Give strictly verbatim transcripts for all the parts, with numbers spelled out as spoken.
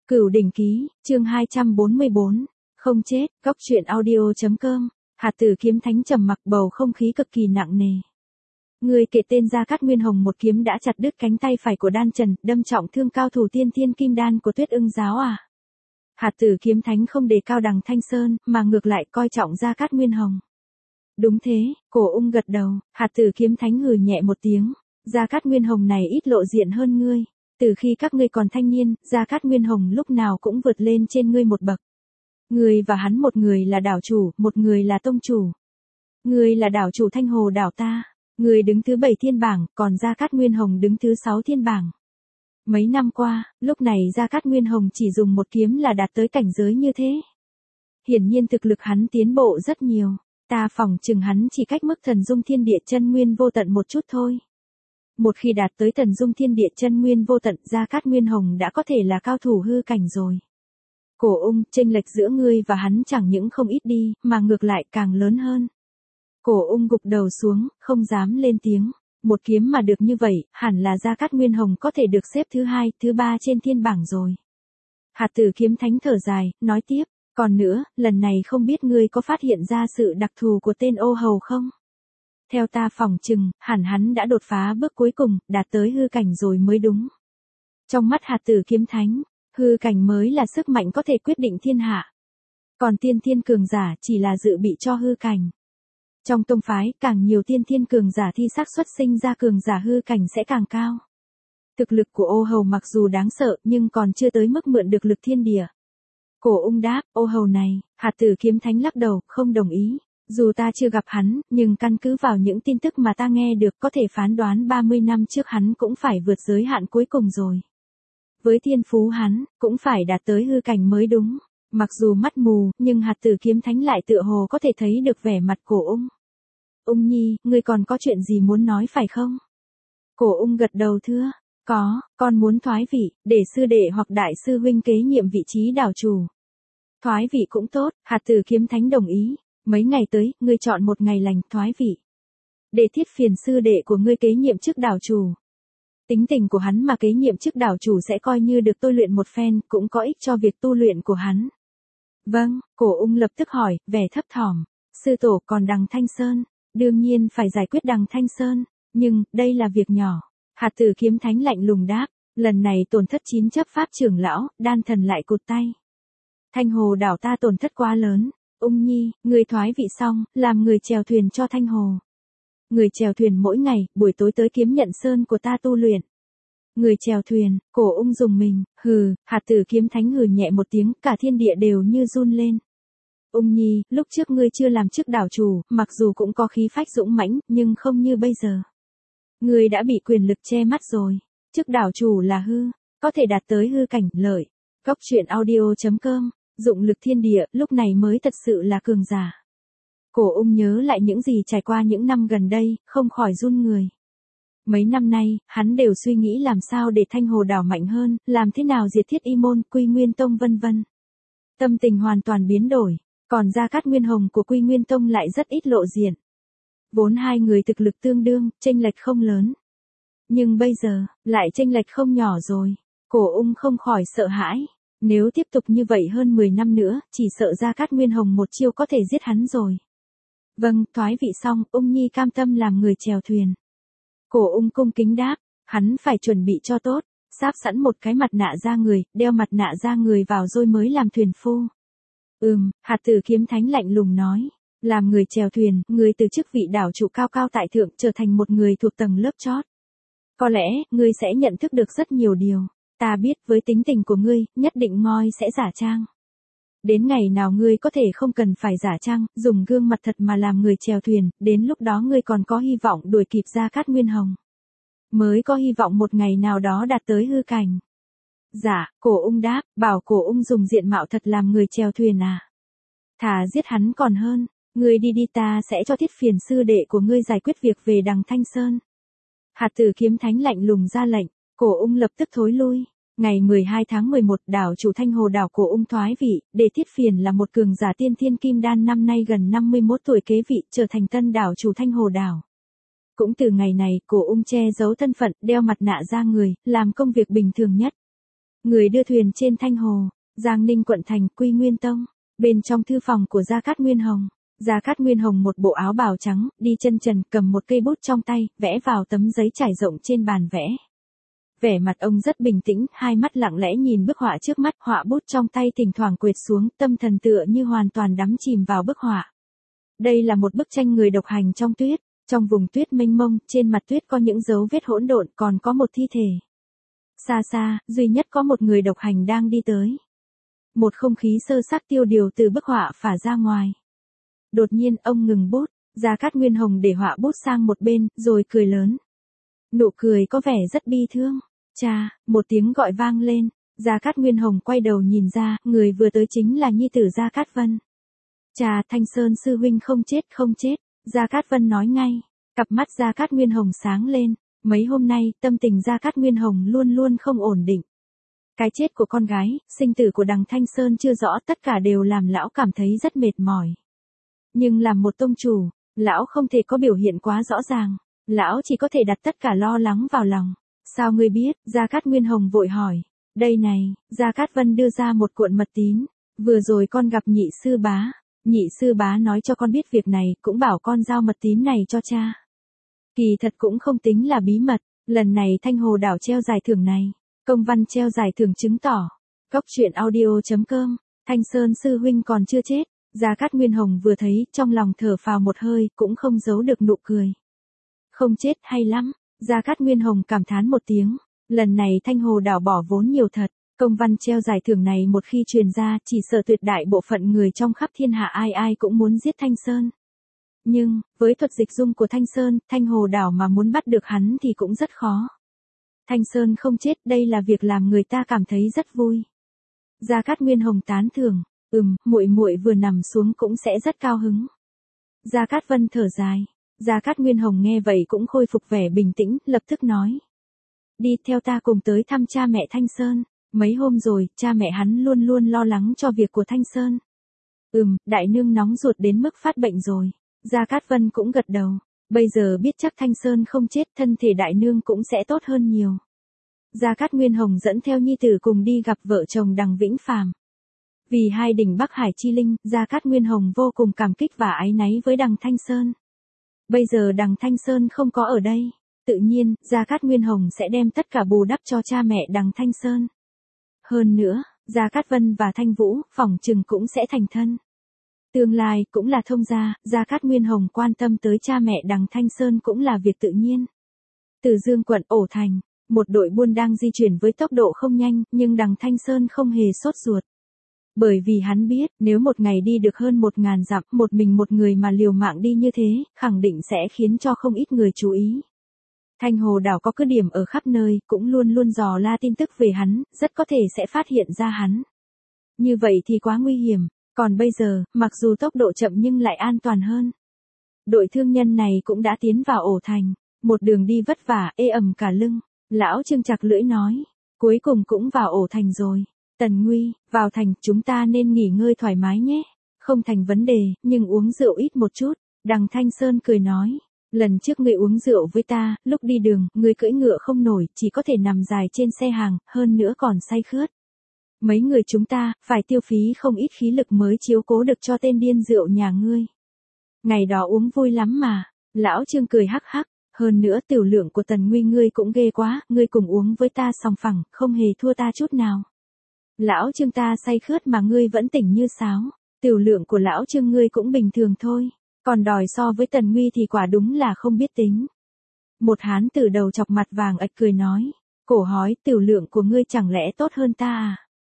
Cửu đỉnh ký, chương hai trăm bốn mươi bốn, không chết, góc truyện audio.com, Hạt Tử Kiếm Thánh trầm mặc, bầu không khí cực kỳ nặng nề. Người kể tên Gia Cát Nguyên Hồng một kiếm đã chặt đứt cánh tay phải của Đan Trần, đâm trọng thương cao thủ tiên thiên kim đan của Tuyết Ưng giáo à? Hạt Tử Kiếm Thánh không đề cao Đằng Thanh Sơn, mà ngược lại coi trọng Gia Cát Nguyên Hồng. Đúng thế, Cổ Ung gật đầu, Hạt Tử Kiếm Thánh hừ nhẹ một tiếng, Gia Cát Nguyên Hồng này ít lộ diện hơn ngươi. Từ khi các ngươi còn thanh niên, Gia Cát Nguyên Hồng lúc nào cũng vượt lên trên ngươi một bậc. Ngươi và hắn một người là đảo chủ, một người là tông chủ. Ngươi là đảo chủ Thanh Hồ đảo ta, ngươi đứng thứ bảy thiên bảng, còn Gia Cát Nguyên Hồng đứng thứ sáu thiên bảng. Mấy năm qua, lúc này Gia Cát Nguyên Hồng chỉ dùng một kiếm là đạt tới cảnh giới như thế. Hiển nhiên thực lực hắn tiến bộ rất nhiều, ta phỏng chừng hắn chỉ cách mức thần dung thiên địa chân nguyên vô tận một chút thôi. Một khi đạt tới thần dung thiên địa chân nguyên vô tận, Gia Cát Nguyên Hồng đã có thể là cao thủ hư cảnh rồi. Cổ Ung, chênh lệch giữa ngươi và hắn chẳng những không ít đi, mà ngược lại càng lớn hơn. Cổ Ung gục đầu xuống, không dám lên tiếng. Một kiếm mà được như vậy, hẳn là Gia Cát Nguyên Hồng có thể được xếp thứ hai, thứ ba trên thiên bảng rồi. Hạt Tử Kiếm Thánh thở dài, nói tiếp, còn nữa, lần này không biết ngươi có phát hiện ra sự đặc thù của tên ô hầu không? Theo ta phỏng chừng, hẳn hắn đã đột phá bước cuối cùng, đạt tới hư cảnh rồi mới đúng. Trong mắt Hạt Tử Kiếm Thánh, hư cảnh mới là sức mạnh có thể quyết định thiên hạ. Còn tiên thiên cường giả chỉ là dự bị cho hư cảnh. Trong tông phái, càng nhiều tiên thiên cường giả thi xác suất sinh ra cường giả hư cảnh sẽ càng cao. Thực lực của ô hầu mặc dù đáng sợ nhưng còn chưa tới mức mượn được lực thiên địa. Cổ Ung đáp, ô hầu này, Hạt Tử Kiếm Thánh lắc đầu, không đồng ý. Dù ta chưa gặp hắn, nhưng căn cứ vào những tin tức mà ta nghe được có thể phán đoán ba mươi năm trước hắn cũng phải vượt giới hạn cuối cùng rồi. Với thiên phú hắn, cũng phải đạt tới hư cảnh mới đúng. Mặc dù mắt mù, nhưng Hạt Tử Kiếm Thánh lại tựa hồ có thể thấy được vẻ mặt Cổ Ung. Ung nhi, ngươi còn có chuyện gì muốn nói phải không? Cổ Ung gật đầu thưa, có, con muốn thoái vị, để sư đệ hoặc đại sư huynh kế nhiệm vị trí đảo chủ. Thoái vị cũng tốt, Hạt Tử Kiếm Thánh đồng ý. Mấy ngày tới, ngươi chọn một ngày lành thoái vị. Để thiết phiền sư đệ của ngươi kế nhiệm chức đảo chủ. Tính tình của hắn mà kế nhiệm chức đảo chủ sẽ coi như được tôi luyện một phen, cũng có ích cho việc tu luyện của hắn. Vâng, Cổ Ung lập tức hỏi, vẻ thấp thỏm. Sư tổ còn Đằng Thanh Sơn, đương nhiên phải giải quyết Đằng Thanh Sơn, nhưng, đây là việc nhỏ. Hạt Tử Kiếm Thánh lạnh lùng đáp, lần này tổn thất chín chấp pháp trưởng lão, Đan Thần lại cụt tay. Thanh Hồ đảo ta tổn thất quá lớn. Ung nhi, người thoái vị xong, làm người chèo thuyền cho Thanh Hồ. Người chèo thuyền mỗi ngày, buổi tối tới Kiếm Nhận Sơn của ta tu luyện. Người chèo thuyền, Cổ Ung dùng mình, hừ, Hạt Tử Kiếm Thánh hừ nhẹ một tiếng, cả thiên địa đều như run lên. Ung nhi, lúc trước ngươi chưa làm chức đảo chủ, mặc dù cũng có khí phách dũng mãnh, nhưng không như bây giờ. Ngươi đã bị quyền lực che mắt rồi. Chức đảo chủ là hư, có thể đạt tới hư cảnh, lợi. Góc truyện audio.com, dụng lực thiên địa, lúc này mới thật sự là cường giả. Cổ Ung nhớ lại những gì trải qua những năm gần đây, không khỏi run người. Mấy năm nay, hắn đều suy nghĩ làm sao để Thanh Hồ đảo mạnh hơn, làm thế nào diệt Thiết Y môn, Quy Nguyên tông vân vân. Tâm tình hoàn toàn biến đổi, còn Gia Cát Nguyên Hồng của Quy Nguyên tông lại rất ít lộ diện. Vốn hai người thực lực tương đương, chênh lệch không lớn. Nhưng bây giờ, lại chênh lệch không nhỏ rồi. Cổ Ung không khỏi sợ hãi. Nếu tiếp tục như vậy hơn mười năm nữa, chỉ sợ Gia Cát Nguyên Hồng một chiêu có thể giết hắn rồi. Vâng, thoái vị xong, Ung nhi cam tâm làm người chèo thuyền. Cổ Ung cung kính đáp, hắn phải chuẩn bị cho tốt, sáp sẵn một cái mặt nạ da người, đeo mặt nạ da người vào rồi mới làm thuyền phu. Ừm, Hạt Tử Kiếm Thánh lạnh lùng nói, làm người chèo thuyền, người từ chức vị đảo chủ cao cao tại thượng trở thành một người thuộc tầng lớp chót. Có lẽ, ngươi sẽ nhận thức được rất nhiều điều. Ta biết với tính tình của ngươi, nhất định ngoi sẽ giả trang. Đến ngày nào ngươi có thể không cần phải giả trang, dùng gương mặt thật mà làm người chèo thuyền, đến lúc đó ngươi còn có hy vọng đuổi kịp Gia Cát Nguyên Hồng. Mới có hy vọng một ngày nào đó đạt tới hư cảnh. Dạ, Cổ Ung đáp, bảo Cổ Ung dùng diện mạo thật làm người chèo thuyền à. Thà giết hắn còn hơn, ngươi đi đi ta sẽ cho thiết phiền sư đệ của ngươi giải quyết việc về Đằng Thanh Sơn. Hạt Tử Kiếm Thánh lạnh lùng ra lệnh. Cổ Ung lập tức thối lui. Ngày mười hai tháng mười một, đảo chủ Thanh Hồ đảo Cổ Ung thoái vị, để Thiết Phiền là một cường giả tiên thiên kim đan năm nay gần năm mươi mốt tuổi kế vị, trở thành tân đảo chủ Thanh Hồ đảo. Cũng từ ngày này, Cổ Ung che giấu thân phận, đeo mặt nạ ra người, làm công việc bình thường nhất. Người đưa thuyền trên Thanh Hồ, Giang Ninh quận thành Quy Nguyên Tông. Bên trong thư phòng của Gia Cát Nguyên Hồng, Gia Cát Nguyên Hồng một bộ áo bào trắng, đi chân trần cầm một cây bút trong tay, vẽ vào tấm giấy trải rộng trên bàn vẽ. Vẻ mặt ông rất bình tĩnh, hai mắt lặng lẽ nhìn bức họa trước mắt, họa bút trong tay thỉnh thoảng quệt xuống, tâm thần tựa như hoàn toàn đắm chìm vào bức họa. Đây là một bức tranh người độc hành trong tuyết, trong vùng tuyết mênh mông, trên mặt tuyết có những dấu vết hỗn độn, còn có một thi thể. Xa xa, duy nhất có một người độc hành đang đi tới. Một không khí sơ xác tiêu điều từ bức họa phả ra ngoài. Đột nhiên ông ngừng bút, Gia Cát Nguyên Hồng để họa bút sang một bên, rồi cười lớn. Nụ cười có vẻ rất bi thương. Cha, một tiếng gọi vang lên, Gia Cát Nguyên Hồng quay đầu nhìn ra, người vừa tới chính là nhi tử Gia Cát Vân. Cha, Thanh Sơn sư huynh không chết không chết, Gia Cát Vân nói ngay, cặp mắt Gia Cát Nguyên Hồng sáng lên, mấy hôm nay, tâm tình Gia Cát Nguyên Hồng luôn luôn không ổn định. Cái chết của con gái, sinh tử của đằng Thanh Sơn chưa rõ, tất cả đều làm lão cảm thấy rất mệt mỏi. Nhưng làm một tông chủ, lão không thể có biểu hiện quá rõ ràng, lão chỉ có thể đặt tất cả lo lắng vào lòng. Sao ngươi biết? Gia Cát Nguyên Hồng vội hỏi. Đây này, Gia Cát Vân đưa ra một cuộn mật tín, vừa rồi con gặp nhị sư bá, nhị sư bá nói cho con biết việc này, cũng bảo con giao mật tín này cho cha. Kỳ thật cũng không tính là bí mật, lần này Thanh Hồ đảo treo giải thưởng này, công văn treo giải thưởng chứng tỏ. Cốc truyện audio chấm com, Thanh Sơn sư huynh còn chưa chết. Gia Cát Nguyên Hồng vừa thấy, trong lòng thở phào một hơi, cũng không giấu được nụ cười. Không chết hay lắm, Gia Cát Nguyên Hồng cảm thán một tiếng, lần này Thanh Hồ đảo bỏ vốn nhiều thật, công văn treo giải thưởng này một khi truyền ra, chỉ sợ tuyệt đại bộ phận người trong khắp thiên hạ ai ai cũng muốn giết Thanh Sơn. Nhưng, với thuật dịch dung của Thanh Sơn, Thanh Hồ đảo mà muốn bắt được hắn thì cũng rất khó. Thanh Sơn không chết, đây là việc làm người ta cảm thấy rất vui. Gia Cát Nguyên Hồng tán thưởng, ừm, muội muội vừa nằm xuống cũng sẽ rất cao hứng. Gia Cát Vân thở dài. Gia Cát Nguyên Hồng nghe vậy cũng khôi phục vẻ bình tĩnh, lập tức nói. Đi theo ta cùng tới thăm cha mẹ Thanh Sơn, mấy hôm rồi, cha mẹ hắn luôn luôn lo lắng cho việc của Thanh Sơn. Ừm, đại nương nóng ruột đến mức phát bệnh rồi. Gia Cát Vân cũng gật đầu, bây giờ biết chắc Thanh Sơn không chết, thân thể đại nương cũng sẽ tốt hơn nhiều. Gia Cát Nguyên Hồng dẫn theo nhi tử cùng đi gặp vợ chồng đằng Vĩnh Phàm. Vì hai đỉnh Bắc Hải chi linh, Gia Cát Nguyên Hồng vô cùng cảm kích và áy náy với đằng Thanh Sơn. Bây giờ đằng Thanh Sơn không có ở đây, tự nhiên, Gia Cát Nguyên Hồng sẽ đem tất cả bù đắp cho cha mẹ đằng Thanh Sơn. Hơn nữa, Gia Cát Vân và Thanh Vũ, phỏng chừng cũng sẽ thành thân. Tương lai, cũng là thông gia, Gia Cát Nguyên Hồng quan tâm tới cha mẹ đằng Thanh Sơn cũng là việc tự nhiên. Từ Dương quận Ổ Thành, một đội buôn đang di chuyển với tốc độ không nhanh, nhưng đằng Thanh Sơn không hề sốt ruột. Bởi vì hắn biết, nếu một ngày đi được hơn một ngàn dặm, một mình một người mà liều mạng đi như thế, khẳng định sẽ khiến cho không ít người chú ý. Thanh Hồ đảo có cứ điểm ở khắp nơi, cũng luôn luôn dò la tin tức về hắn, rất có thể sẽ phát hiện ra hắn. Như vậy thì quá nguy hiểm, còn bây giờ, mặc dù tốc độ chậm nhưng lại an toàn hơn. Đội thương nhân này cũng đã tiến vào Ổ Thành, một đường đi vất vả, ê ẩm cả lưng. Lão Trương chặt lưỡi nói, cuối cùng cũng vào Ổ Thành rồi. Tần Nguy, vào thành, chúng ta nên nghỉ ngơi thoải mái nhé. Không thành vấn đề, nhưng uống rượu ít một chút. Đằng Thanh Sơn cười nói, lần trước ngươi uống rượu với ta, lúc đi đường, ngươi cưỡi ngựa không nổi, chỉ có thể nằm dài trên xe hàng, hơn nữa còn say khướt. Mấy người chúng ta, phải tiêu phí không ít khí lực mới chiếu cố được cho tên điên rượu nhà ngươi. Ngày đó uống vui lắm mà. Lão Trương cười hắc hắc, hơn nữa tiểu lượng của Tần Nguy ngươi cũng ghê quá, ngươi cùng uống với ta sòng phẳng, không hề thua ta chút nào. Lão Trương ta say khướt mà ngươi vẫn tỉnh như sáo, tiểu lượng của lão Trương ngươi cũng bình thường thôi, còn đòi so với Tần Nguy thì quả đúng là không biết tính. Một hán tử đầu chọc mặt vàng ạch cười nói, cổ hói, tiểu lượng của ngươi chẳng lẽ tốt hơn ta à?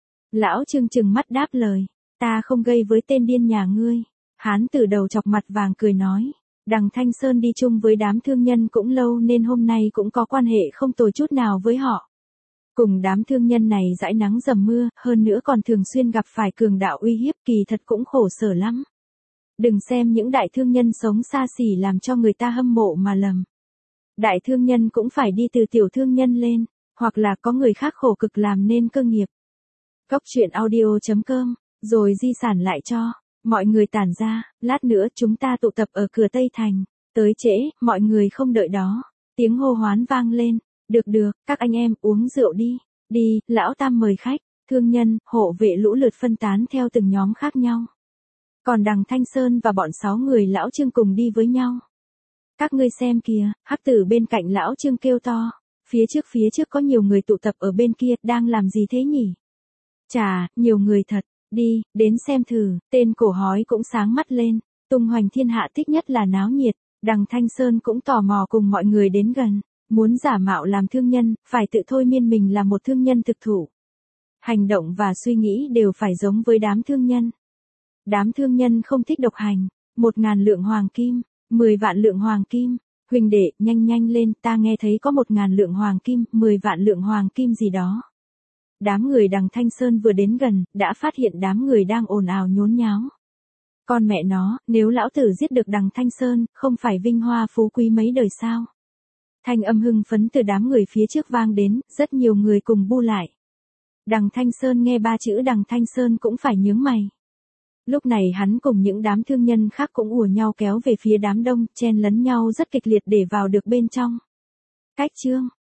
Lão Trương trừng mắt đáp lời, ta không gây với tên điên nhà ngươi. Hán tử đầu chọc mặt vàng cười nói, đằng Thanh Sơn đi chung với đám thương nhân cũng lâu nên hôm nay cũng có quan hệ không tồi chút nào với họ. Cùng đám thương nhân này dãi nắng dầm mưa, hơn nữa còn thường xuyên gặp phải cường đạo uy hiếp, kỳ thật cũng khổ sở lắm. Đừng xem những đại thương nhân sống xa xỉ làm cho người ta hâm mộ mà lầm. Đại thương nhân cũng phải đi từ tiểu thương nhân lên, hoặc là có người khác khổ cực làm nên cơ nghiệp. Cốc truyện audio chấm com, rồi di sản lại cho. Mọi người tản ra, lát nữa chúng ta tụ tập ở cửa Tây Thành. Tới trễ, mọi người không đợi đó. Tiếng hô hoán vang lên. Được được, các anh em uống rượu đi. Đi, lão tam mời khách, thương nhân, hộ vệ lũ lượt phân tán theo từng nhóm khác nhau. Còn đằng Thanh Sơn và bọn sáu người lão Trương cùng đi với nhau. Các ngươi xem kìa, hắc tử bên cạnh lão Trương kêu to. Phía trước phía trước có nhiều người tụ tập ở bên kia, đang làm gì thế nhỉ? Chà, nhiều người thật, đi, đến xem thử, tên cổ hói cũng sáng mắt lên, tung hoành thiên hạ thích nhất là náo nhiệt, đằng Thanh Sơn cũng tò mò cùng mọi người đến gần, muốn giả mạo làm thương nhân, phải tự thôi miên mình là một thương nhân thực thụ. Hành động và suy nghĩ đều phải giống với đám thương nhân. Đám thương nhân không thích độc hành, một ngàn lượng hoàng kim, mười vạn lượng hoàng kim. Huynh đệ, nhanh nhanh lên, ta nghe thấy có một ngàn lượng hoàng kim, mười vạn lượng hoàng kim gì đó. Đám người đằng Thanh Sơn vừa đến gần, đã phát hiện đám người đang ồn ào nhốn nháo. Con mẹ nó, nếu lão tử giết được đằng Thanh Sơn, không phải vinh hoa phú quý mấy đời sao? Thanh âm hưng phấn từ đám người phía trước vang đến, rất nhiều người cùng bu lại. Đằng Thanh Sơn nghe ba chữ đằng Thanh Sơn cũng phải nhướng mày. Lúc này hắn cùng những đám thương nhân khác cũng ùa nhau kéo về phía đám đông, chen lấn nhau rất kịch liệt để vào được bên trong. Cách chương